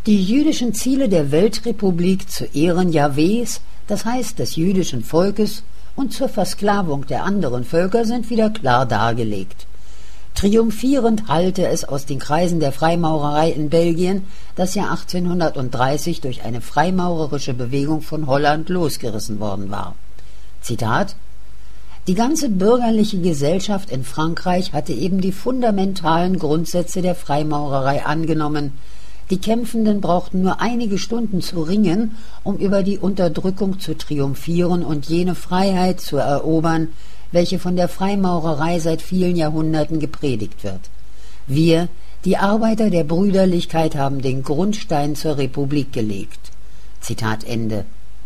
Die jüdischen Ziele der Weltrepublik zu Ehren Jahwes, das heißt des jüdischen Volkes, und zur Versklavung der anderen Völker sind wieder klar dargelegt. Triumphierend hallte es aus den Kreisen der Freimaurerei in Belgien das Jahr 1830 durch eine freimaurerische Bewegung von Holland losgerissen worden war. Zitat: Die ganze bürgerliche Gesellschaft in Frankreich hatte eben die fundamentalen Grundsätze der Freimaurerei angenommen. Die Kämpfenden brauchten nur einige Stunden zu ringen, um über die Unterdrückung zu triumphieren und jene Freiheit zu erobern, welche von der Freimaurerei seit vielen Jahrhunderten gepredigt wird. Wir, die Arbeiter der Brüderlichkeit, haben den Grundstein zur Republik gelegt. Zitat Ende.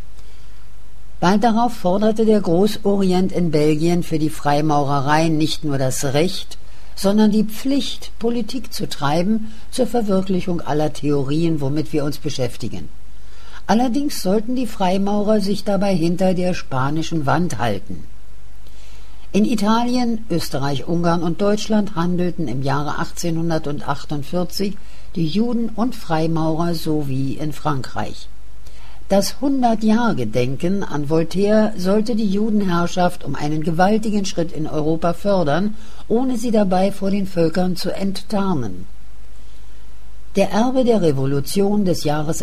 Bald darauf forderte der Großorient in Belgien für die Freimaurerei nicht nur das Recht, sondern die Pflicht, Politik zu treiben zur Verwirklichung aller Theorien, womit wir uns beschäftigen. Allerdings sollten die Freimaurer sich dabei hinter der spanischen Wand halten. In Italien, Österreich, Ungarn und Deutschland handelten im Jahre 1848 die Juden und Freimaurer sowie in Frankreich. Das 100-Jahr-Gedenken an Voltaire sollte die Judenherrschaft um einen gewaltigen Schritt in Europa fördern, ohne sie dabei vor den Völkern zu enttarnen. Der Erbe der Revolution des Jahres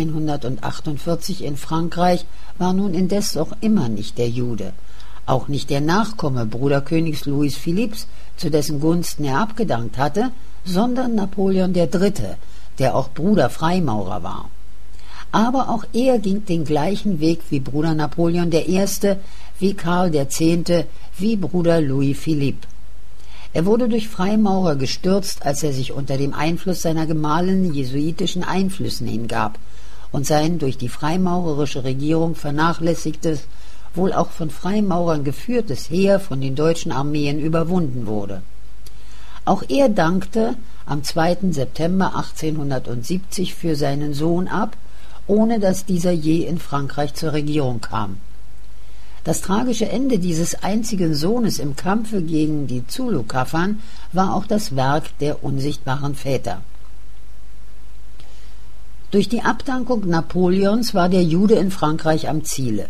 1848 in Frankreich war nun indes auch immer nicht der Jude, auch nicht der Nachkomme Bruderkönigs Louis Philipps, zu dessen Gunsten er abgedankt hatte, sondern Napoleon III., der auch Bruder Freimaurer war. Aber auch er ging den gleichen Weg wie Bruder Napoleon I., wie Karl X., wie Bruder Louis Philippe. Er wurde durch Freimaurer gestürzt, als er sich unter dem Einfluss seiner Gemahlin jesuitischen Einflüssen hingab und sein durch die freimaurerische Regierung vernachlässigtes, wohl auch von Freimaurern geführtes Heer von den deutschen Armeen überwunden wurde. Auch er dankte am 2. September 1870 für seinen Sohn ab, ohne dass dieser je in Frankreich zur Regierung kam. Das tragische Ende dieses einzigen Sohnes im Kampfe gegen die Zulu-Kaffern war auch das Werk der unsichtbaren Väter. Durch die Abdankung Napoleons war der Jude in Frankreich am Ziele.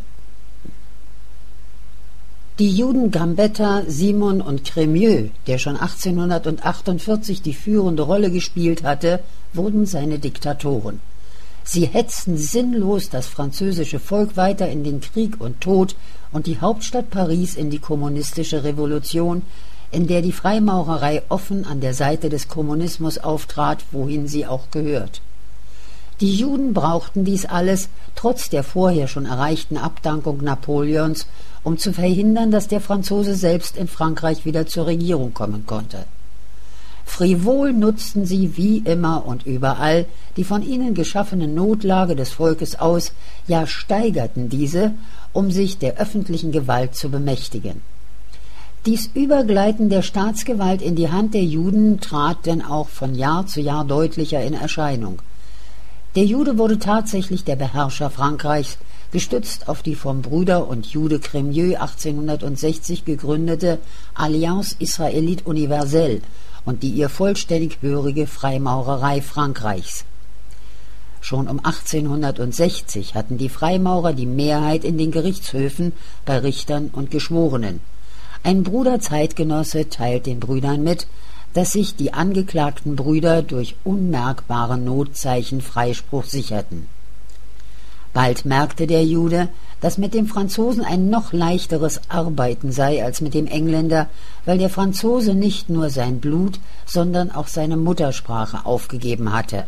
Die Juden Gambetta, Simon und Crémieux, der schon 1848 die führende Rolle gespielt hatte, wurden seine Diktatoren. Sie hetzten sinnlos das französische Volk weiter in den Krieg und Tod und die Hauptstadt Paris in die kommunistische Revolution, in der die Freimaurerei offen an der Seite des Kommunismus auftrat, wohin sie auch gehört. Die Juden brauchten dies alles, trotz der vorher schon erreichten Abdankung Napoleons, um zu verhindern, dass der Franzose selbst in Frankreich wieder zur Regierung kommen konnte. Frivol nutzten sie wie immer und überall die von ihnen geschaffene Notlage des Volkes aus, ja steigerten diese, um sich der öffentlichen Gewalt zu bemächtigen. Dies Übergleiten der Staatsgewalt in die Hand der Juden trat denn auch von Jahr zu Jahr deutlicher in Erscheinung. Der Jude wurde tatsächlich der Beherrscher Frankreichs, gestützt auf die vom Bruder und Jude Crémieux 1860 gegründete Alliance Israélite Universelle und die ihr vollständig hörige Freimaurerei Frankreichs. Schon um 1860 hatten die Freimaurer die Mehrheit in den Gerichtshöfen bei Richtern und Geschworenen. Ein Bruderzeitgenosse teilt den Brüdern mit, dass sich die angeklagten Brüder durch unmerkbare Notzeichen Freispruch sicherten. Bald merkte der Jude, dass mit dem Franzosen ein noch leichteres Arbeiten sei als mit dem Engländer, weil der Franzose nicht nur sein Blut, sondern auch seine Muttersprache aufgegeben hatte.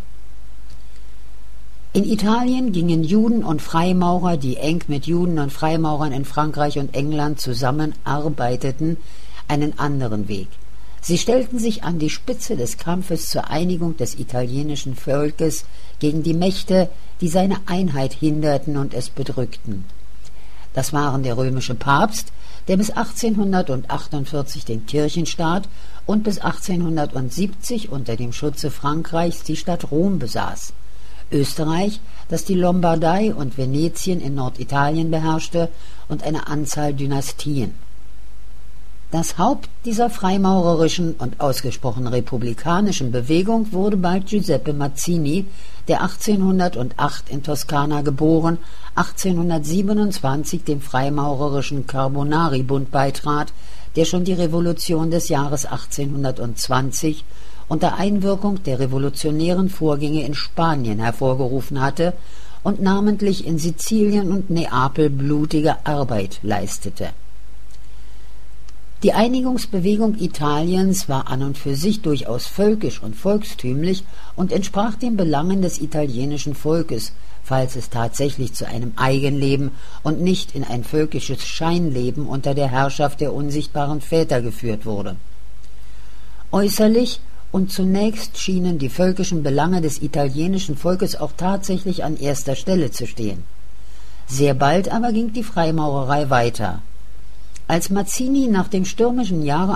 In Italien gingen Juden und Freimaurer, die eng mit Juden und Freimaurern in Frankreich und England zusammenarbeiteten, einen anderen Weg. Sie stellten sich an die Spitze des Kampfes zur Einigung des italienischen Volkes gegen die Mächte, die seine Einheit hinderten und es bedrückten. Das waren der römische Papst, der bis 1848 den Kirchenstaat und bis 1870 unter dem Schutze Frankreichs die Stadt Rom besaß. Österreich, das die Lombardei und Venetien in Norditalien beherrschte, und eine Anzahl Dynastien. Das Haupt dieser freimaurerischen und ausgesprochen republikanischen Bewegung wurde bald Giuseppe Mazzini, der 1808 in Toskana geboren, 1827 dem freimaurerischen Carbonari-Bund beitrat, der schon die Revolution des Jahres 1820 unter Einwirkung der revolutionären Vorgänge in Spanien hervorgerufen hatte und namentlich in Sizilien und Neapel blutige Arbeit leistete. Die Einigungsbewegung Italiens war an und für sich durchaus völkisch und volkstümlich und entsprach den Belangen des italienischen Volkes, falls es tatsächlich zu einem Eigenleben und nicht in ein völkisches Scheinleben unter der Herrschaft der unsichtbaren Väter geführt wurde. Äußerlich und zunächst schienen die völkischen Belange des italienischen Volkes auch tatsächlich an erster Stelle zu stehen. Sehr bald aber ging die Freimaurerei weiter. Als Mazzini nach dem stürmischen Jahre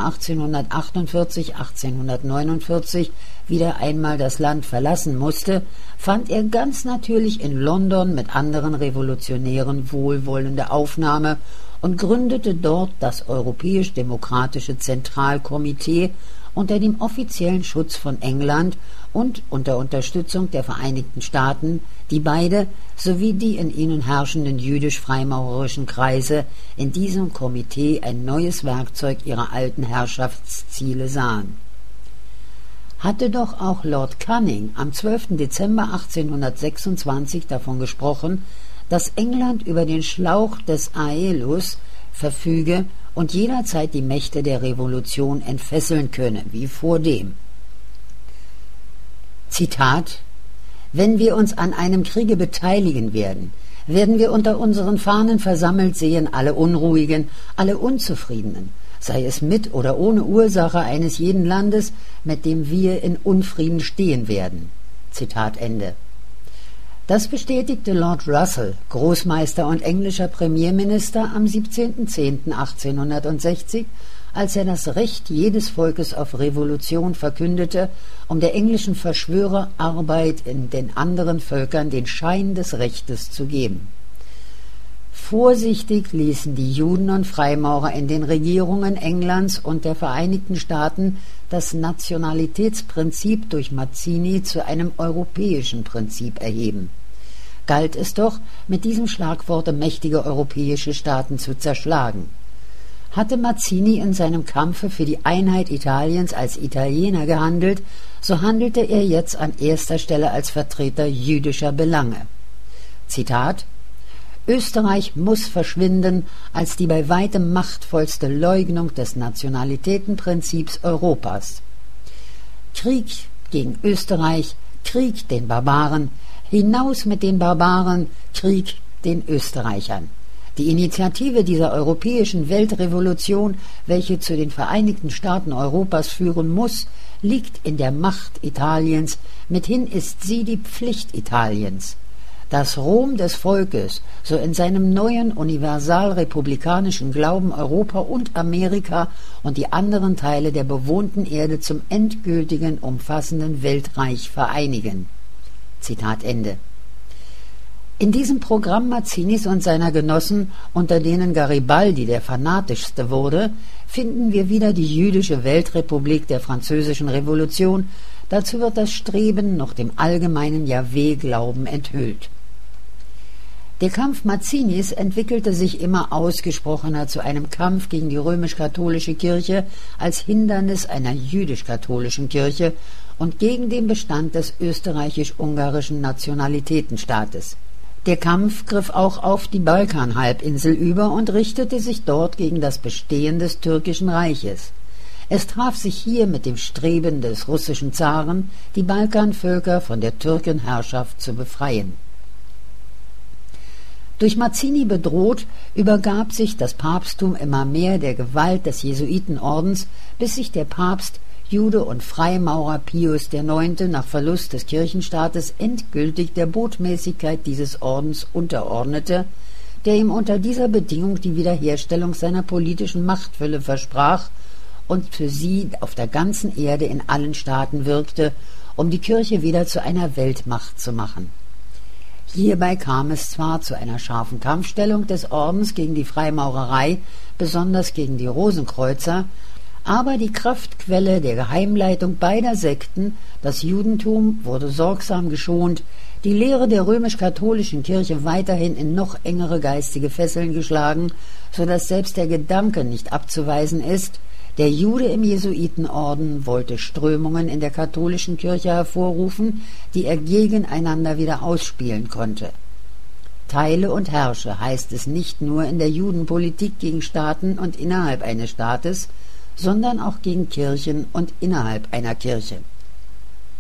1848/1849 wieder einmal das Land verlassen musste, fand er ganz natürlich in London mit anderen Revolutionären wohlwollende Aufnahme und gründete dort das Europäisch-Demokratische Zentralkomitee unter dem offiziellen Schutz von England und unter Unterstützung der Vereinigten Staaten, die beide sowie die in ihnen herrschenden jüdisch-freimaurerischen Kreise in diesem Komitee ein neues Werkzeug ihrer alten Herrschaftsziele sahen. Hatte doch auch Lord Canning am 12. Dezember 1826 davon gesprochen, dass England über den Schlauch des Aelus verfüge und jederzeit die Mächte der Revolution entfesseln könne, wie vordem. Zitat: »Wenn wir uns an einem Kriege beteiligen werden, werden wir unter unseren Fahnen versammelt sehen alle Unruhigen, alle Unzufriedenen, sei es mit oder ohne Ursache eines jeden Landes, mit dem wir in Unfrieden stehen werden.« Zitat Ende. Das bestätigte Lord Russell, Großmeister und englischer Premierminister, am 17.10.1860, als er das Recht jedes Volkes auf Revolution verkündete, um der englischen Verschwörerarbeit in den anderen Völkern den Schein des Rechtes zu geben. Vorsichtig ließen die Juden und Freimaurer in den Regierungen Englands und der Vereinigten Staaten das Nationalitätsprinzip durch Mazzini zu einem europäischen Prinzip erheben. Galt es doch, mit diesem Schlagworte mächtige europäische Staaten zu zerschlagen. Hatte Mazzini in seinem Kampfe für die Einheit Italiens als Italiener gehandelt, so handelte er jetzt an erster Stelle als Vertreter jüdischer Belange. Zitat: »Österreich muss verschwinden als die bei weitem machtvollste Leugnung des Nationalitätenprinzips Europas. Krieg gegen Österreich, Krieg den Barbaren, hinaus mit den Barbaren, Krieg den Österreichern. Die Initiative dieser europäischen Weltrevolution, welche zu den Vereinigten Staaten Europas führen muss, liegt in der Macht Italiens, mithin ist sie die Pflicht Italiens. Das Rom des Volkes, so in seinem neuen universalrepublikanischen Glauben Europa und Amerika und die anderen Teile der bewohnten Erde zum endgültigen, umfassenden Weltreich vereinigen.« Zitat Ende. In diesem Programm Mazzinis und seiner Genossen, unter denen Garibaldi der fanatischste wurde, finden wir wieder die jüdische Weltrepublik der Französischen Revolution. Dazu wird das Streben nach dem allgemeinen Jahwe-Glauben enthüllt. Der Kampf Mazzinis entwickelte sich immer ausgesprochener zu einem Kampf gegen die römisch-katholische Kirche als Hindernis einer jüdisch-katholischen Kirche und gegen den Bestand des österreichisch-ungarischen Nationalitätenstaates. Der Kampf griff auch auf die Balkanhalbinsel über und richtete sich dort gegen das Bestehen des türkischen Reiches. Es traf sich hier mit dem Streben des russischen Zaren, die Balkanvölker von der Türkenherrschaft zu befreien. Durch Mazzini bedroht, übergab sich das Papsttum immer mehr der Gewalt des Jesuitenordens, bis sich der Papst, Jude und Freimaurer Pius IX. Nach Verlust des Kirchenstaates endgültig der Botmäßigkeit dieses Ordens unterordnete, der ihm unter dieser Bedingung die Wiederherstellung seiner politischen Machtfülle versprach und für sie auf der ganzen Erde in allen Staaten wirkte, um die Kirche wieder zu einer Weltmacht zu machen. Hierbei kam es zwar zu einer scharfen Kampfstellung des Ordens gegen die Freimaurerei, besonders gegen die Rosenkreuzer, Aber die Kraftquelle der Geheimleitung beider Sekten, das Judentum, wurde sorgsam geschont, die Lehre der römisch-katholischen Kirche weiterhin in noch engere geistige Fesseln geschlagen, so dass selbst der Gedanke nicht abzuweisen ist, der Jude im Jesuitenorden wollte Strömungen in der katholischen Kirche hervorrufen, die er gegeneinander wieder ausspielen konnte. Teile und herrsche heißt es nicht nur in der Judenpolitik gegen Staaten und innerhalb eines Staates, sondern auch gegen Kirchen und innerhalb einer Kirche.